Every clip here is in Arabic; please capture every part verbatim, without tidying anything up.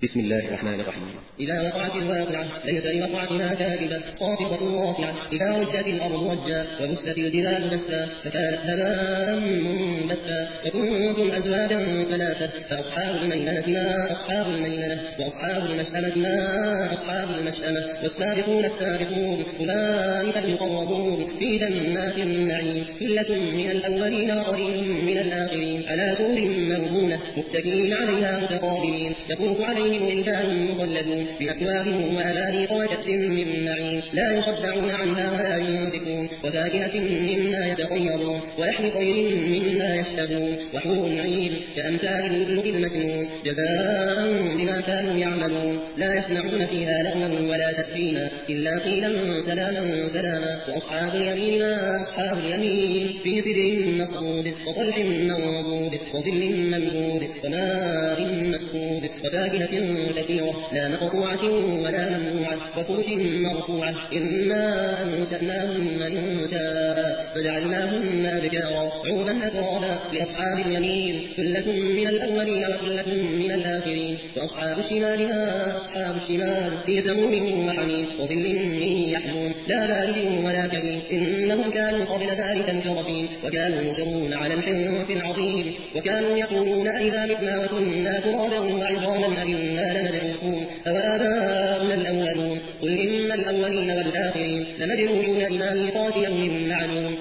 بسم الله الرحمن الرحيم. إذا وقعت الواقعة ليس لوقعتها كاذبة خافضة رافعة إذا رجت الأرض رجا وبست الجبال بسا فكانت هباء منبثا وكنتم أزواجا ثلاثة فأصحاب الميمنة ما أصحاب الميمنة وأصحاب المشأمة ما أصحاب المشأمة والسابقون السابقون أولئك المقربون في جنات النعيم ثلة من الأولين وقليل من الآخرين على سور موضونة متكئين عليها متقابلين يطوف عليهم ولدان مخلدون بأكواب وأباريق وكأس من معين لا يصدعون عنها ولا ينزفون وفاكهة مما يتطيرون ولحم طير مما يشتهون وحور عين كأمثال اللؤلؤ المكنون جزاء بما كانوا يعملون لا يسمعون فيها لغوا ولا تأثيما إلا قيلا سلاما سلاما وأصحاب اليمين ما أصحاب اليمين في سدر مصعود وطلح منضود وظل ممدود وماء مسكوب وفاكهة كثيرة لا مقطوعة ولا ممنوعة وفرش مرفوعة إنا أنشأناهن إنشاء فجعلناهن أبكارا عربا أترابا لأصحاب اليمين ثلة من الأولين وثلة من الآخرين وأصحاب الشمال ما أصحاب الشمال في سموم وحميم وظل من يحموم لا بارد ولا كريم إنهم كانوا قبل ذلك مترفين وكانوا يصرون على الحنث العظيم وكانوا يقولون أئذا متنا وكنا ترابا وعظاما أئنا لمبعوثون أوآباؤنا الأولون قل إن الأولين والآخرين لمجموعون إلى ميقات يوم معلوم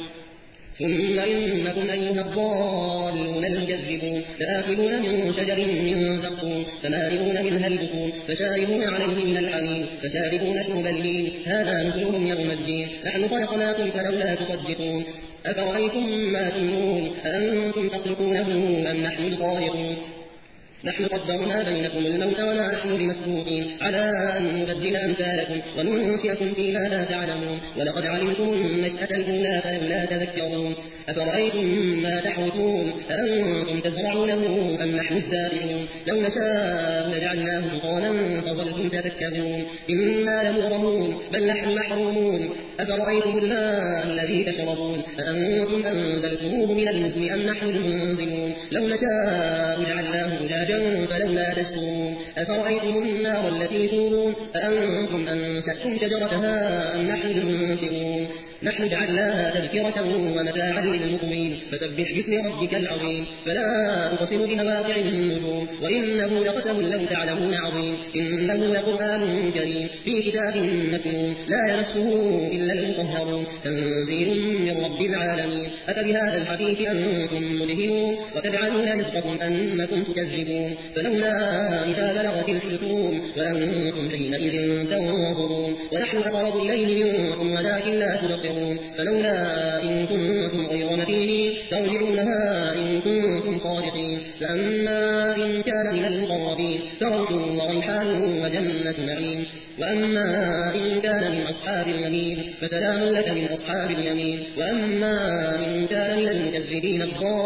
ثم إنكم أيها الضالون المكذبون لآكلون من شجر من زقوم فمالئون منها البطون فشاربون عليه من الحميم فشاربون شرب الهيم هذا نزلهم يوم الدين نحن خلقناكم فلولا تصدقون أفرأيتم ما تمنون أأنتم تخلقونه أم نحن الخالقون نحن قدرنا بينكم الموت وما نحن بمسبوقين على أن نبدل أمثالكم وننشئكم فيما لا تعلمون ولقد علمتم النشأة الأولى فلولا تذكرون أفرأيتم ما تحرثون أأنتم تزرعونه أم نحن الزارعون لو نشاء لجعلناه حطاما فظلتم تفكرون إنا لمغرمون بل نحن محرومون أفرأيتم الماء الذي تشربون أأنتم أنزلتموه من المزن أم نحن المنزلون لو نشاء جعلناه أجاجا فلولا تشكرون أفرأيتم النار التي تورون أأنتم أنشأتم شجرتها أم نحن المنشئون نحن جعلناها تذكرة ومتاعا للمقوين فسبح باسم ربك العظيم فلا أقسم بمواقع النجوم وإنه لقسم لو تعلمون عظيم إنه لقرآن كريم في كتاب مكنون لا يمسه إلا المطهرون تنزيل من رب العالمين أفبهذا الحديث أنتم مدهنون وتجعلون رزقكم أنكم تكذبون فلولا إذا بلغت الحلقوم وأنتم حينئذ تنظرون ونحن أقرب إليه منكم ولكن لا تبصرون فلولا إن كنتم غير مدينين ترجعونها إن كنتم صادقين فأما إن كان من المقربين فروح وريحان وجنة نعيم وأما إن كان من أصحاب اليمين فسلام لك من أصحاب اليمين وأما إن كان من المكذبين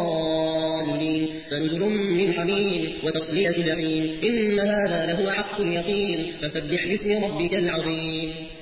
الضالين فنزل من حميم وتصلية جحيم إن هذا لهو حق اليقين فسبح باسم ربك العظيم.